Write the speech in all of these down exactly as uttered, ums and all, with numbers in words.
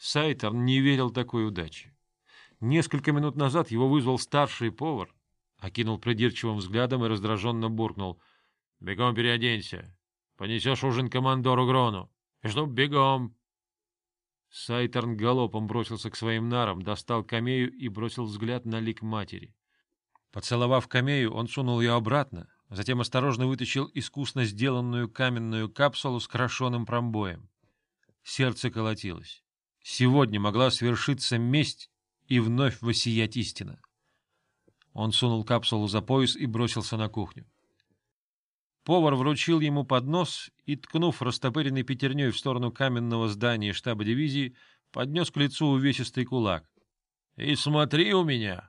Сайтерн не верил такой удаче. Несколько минут назад его вызвал старший повар, окинул придирчивым взглядом и раздраженно буркнул: — Бегом переоденься. Понесешь ужин командору Грону. И чтоб бегом. Сайтерн галопом бросился к своим нарам, достал камею и бросил взгляд на лик матери. Поцеловав камею, он сунул ее обратно, затем осторожно вытащил искусно сделанную каменную капсулу с крашеным промбоем. Сердце колотилось. Сегодня могла свершиться месть и вновь воссиять истина. Он сунул капсулу за пояс и бросился на кухню. Повар вручил ему поднос и, ткнув растопыренной пятерней в сторону каменного здания штаба дивизии, поднес к лицу увесистый кулак. — И смотри у меня!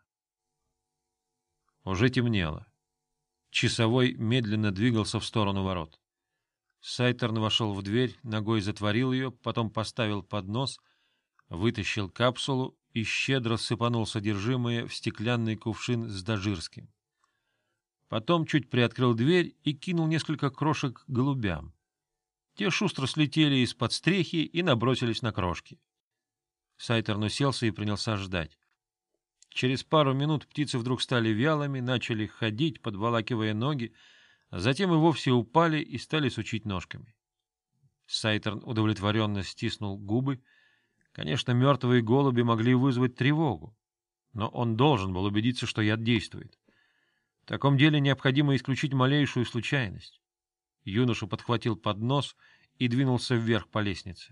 Уже темнело. Часовой медленно двигался в сторону ворот. Сайтерн вошел в дверь, ногой затворил ее, потом поставил поднос, вытащил капсулу и щедро сыпанул содержимое в стеклянный кувшин с дожирским. Потом чуть приоткрыл дверь и кинул несколько крошек голубям. Те шустро слетели из-под стрехи и набросились на крошки. Сайтерн уселся и принялся ждать. Через пару минут птицы вдруг стали вялыми, начали ходить, подволакивая ноги, а затем и вовсе упали и стали сучить ножками. Сайтерн удовлетворенно стиснул губы. Конечно, мертвые голуби могли вызвать тревогу, но он должен был убедиться, что яд действует. В таком деле необходимо исключить малейшую случайность. Юноша подхватил поднос и двинулся вверх по лестнице.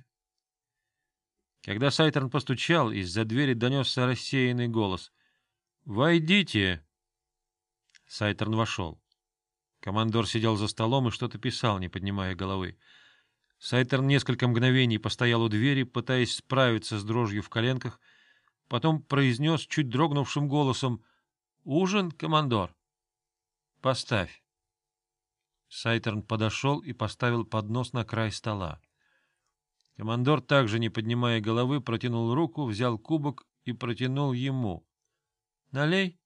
Когда Сайтерн постучал, из-за двери донесся рассеянный голос: — Войдите! Сайтерн вошел. Командор сидел за столом и что-то писал, не поднимая головы. Сайтерн несколько мгновений постоял у двери, пытаясь справиться с дрожью в коленках, потом произнес чуть дрогнувшим голосом: — Ужин, командор? — Поставь. Сайтерн подошел и поставил поднос на край стола. Командор, также не поднимая головы, протянул руку, взял кубок и протянул ему. — Налей.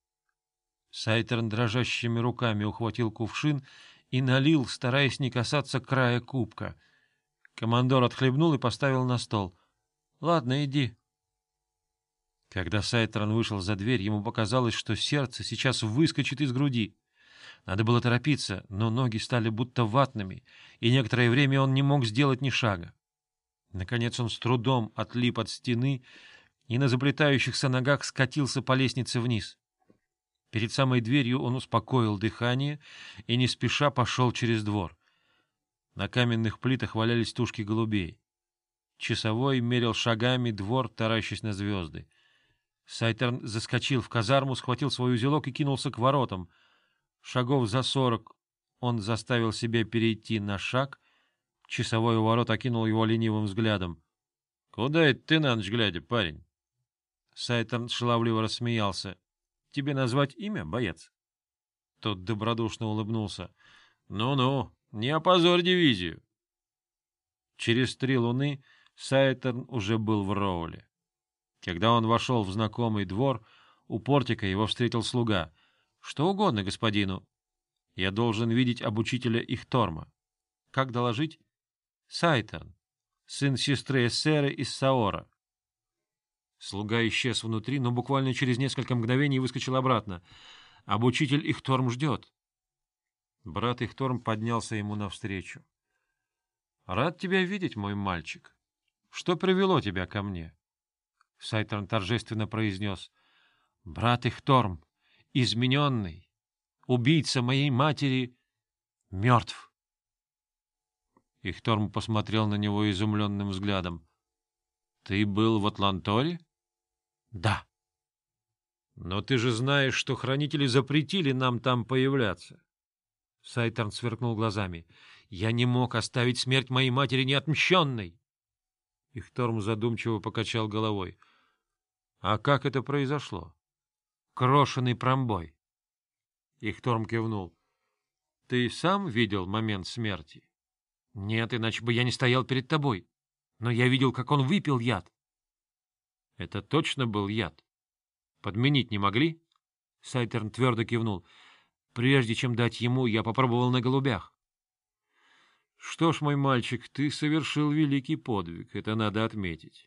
Сайтерн дрожащими руками ухватил кувшин и налил, стараясь не касаться края кубка. Командор отхлебнул и поставил на стол. — Ладно, иди. Когда Сайтерн вышел за дверь, ему показалось, что сердце сейчас выскочит из груди. Надо было торопиться, но ноги стали будто ватными, и некоторое время он не мог сделать ни шага. Наконец он с трудом отлип от стены и на заплетающихся ногах скатился по лестнице вниз. Перед самой дверью он успокоил дыхание и не спеша пошел через двор. На каменных плитах валялись тушки голубей. Часовой мерил шагами двор, таращась на звезды. Сайтерн заскочил в казарму, схватил свой узелок и кинулся к воротам. Шагов за сорок он заставил себя перейти на шаг. Часовой у ворот окинул его ленивым взглядом. — Куда это ты на ночь глядя, парень? Сайтерн шаловливо рассмеялся. — Тебе назвать имя, боец? Тот добродушно улыбнулся. Ну — Ну-ну, не опозорь дивизию. Через три луны Сайтерн уже был в Роуле. Когда он вошел в знакомый двор, у портика его встретил слуга. — Что угодно господину. — Я должен видеть обучителя Ихторма. — Как доложить? — Сайтерн, сын сестры Эссеры из Саора. Слуга исчез внутри, но буквально через несколько мгновений выскочил обратно. — Обучитель Ихторм ждет. Брат Ихторм поднялся ему навстречу. — Рад тебя видеть, мой мальчик. Что привело тебя ко мне? Сайтерн торжественно произнес: — Брат Ихторм, измененный, убийца моей матери, мертв. Ихторм посмотрел на него изумленным взглядом. — Ты был в Атланторе? — Да. — Но ты же знаешь, что хранители запретили нам там появляться. Сайтерн сверкнул глазами. — Я не мог оставить смерть моей матери неотмщенной. Ихторм задумчиво покачал головой. — А как это произошло? — Крошеный промбой. Ихторм кивнул. — Ты сам видел момент смерти? — Нет, иначе бы я не стоял перед тобой. Но я видел, как он выпил яд. — Это точно был яд? Подменить не могли? Сайтерн твердо кивнул. — Прежде чем дать ему, я попробовал на голубях. — Что ж, мой мальчик, ты совершил великий подвиг, это надо отметить.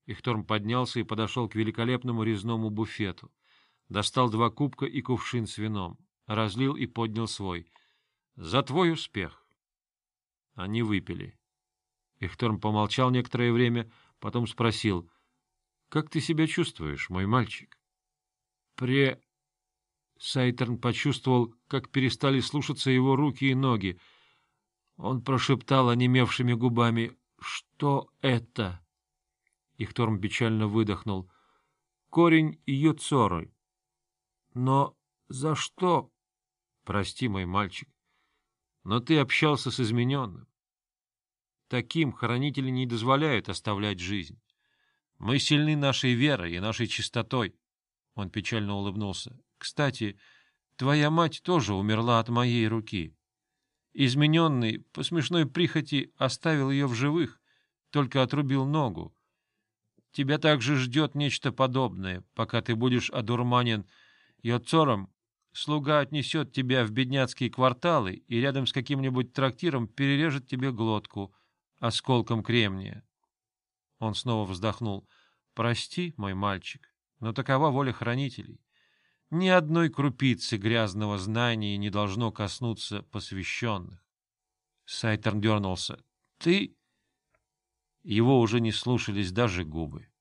Ихторм поднялся и подошел к великолепному резному буфету. Достал два кубка и кувшин с вином. Разлил и поднял свой. — За твой успех! Они выпили. Ихторм помолчал некоторое время, потом спросил: — Как ты себя чувствуешь, мой мальчик? — Пре... Сайтерн почувствовал, как перестали слушаться его руки и ноги. Он прошептал онемевшими губами: — Что это? Ихторм печально выдохнул. — Корень Йоцоры. — Но за что? — Прости, мой мальчик, но ты общался с измененным. Таким хранители не дозволяют оставлять жизнь. Мы сильны нашей верой и нашей чистотой. Он печально улыбнулся. Кстати, твоя мать тоже умерла от моей руки. Измененный, по смешной прихоти, оставил ее в живых, только отрубил ногу. Тебя также ждет нечто подобное, пока ты будешь одурманен Йоцором. Слуга отнесет тебя в бедняцкие кварталы и рядом с каким-нибудь трактиром перережет тебе глотку осколком кремния. Он снова вздохнул. — Прости, мой мальчик, но такова воля хранителей. Ни одной крупицы грязного знания не должно коснуться посвященных. Сайтерн дернулся. — Ты... Его уже не слушались даже губы.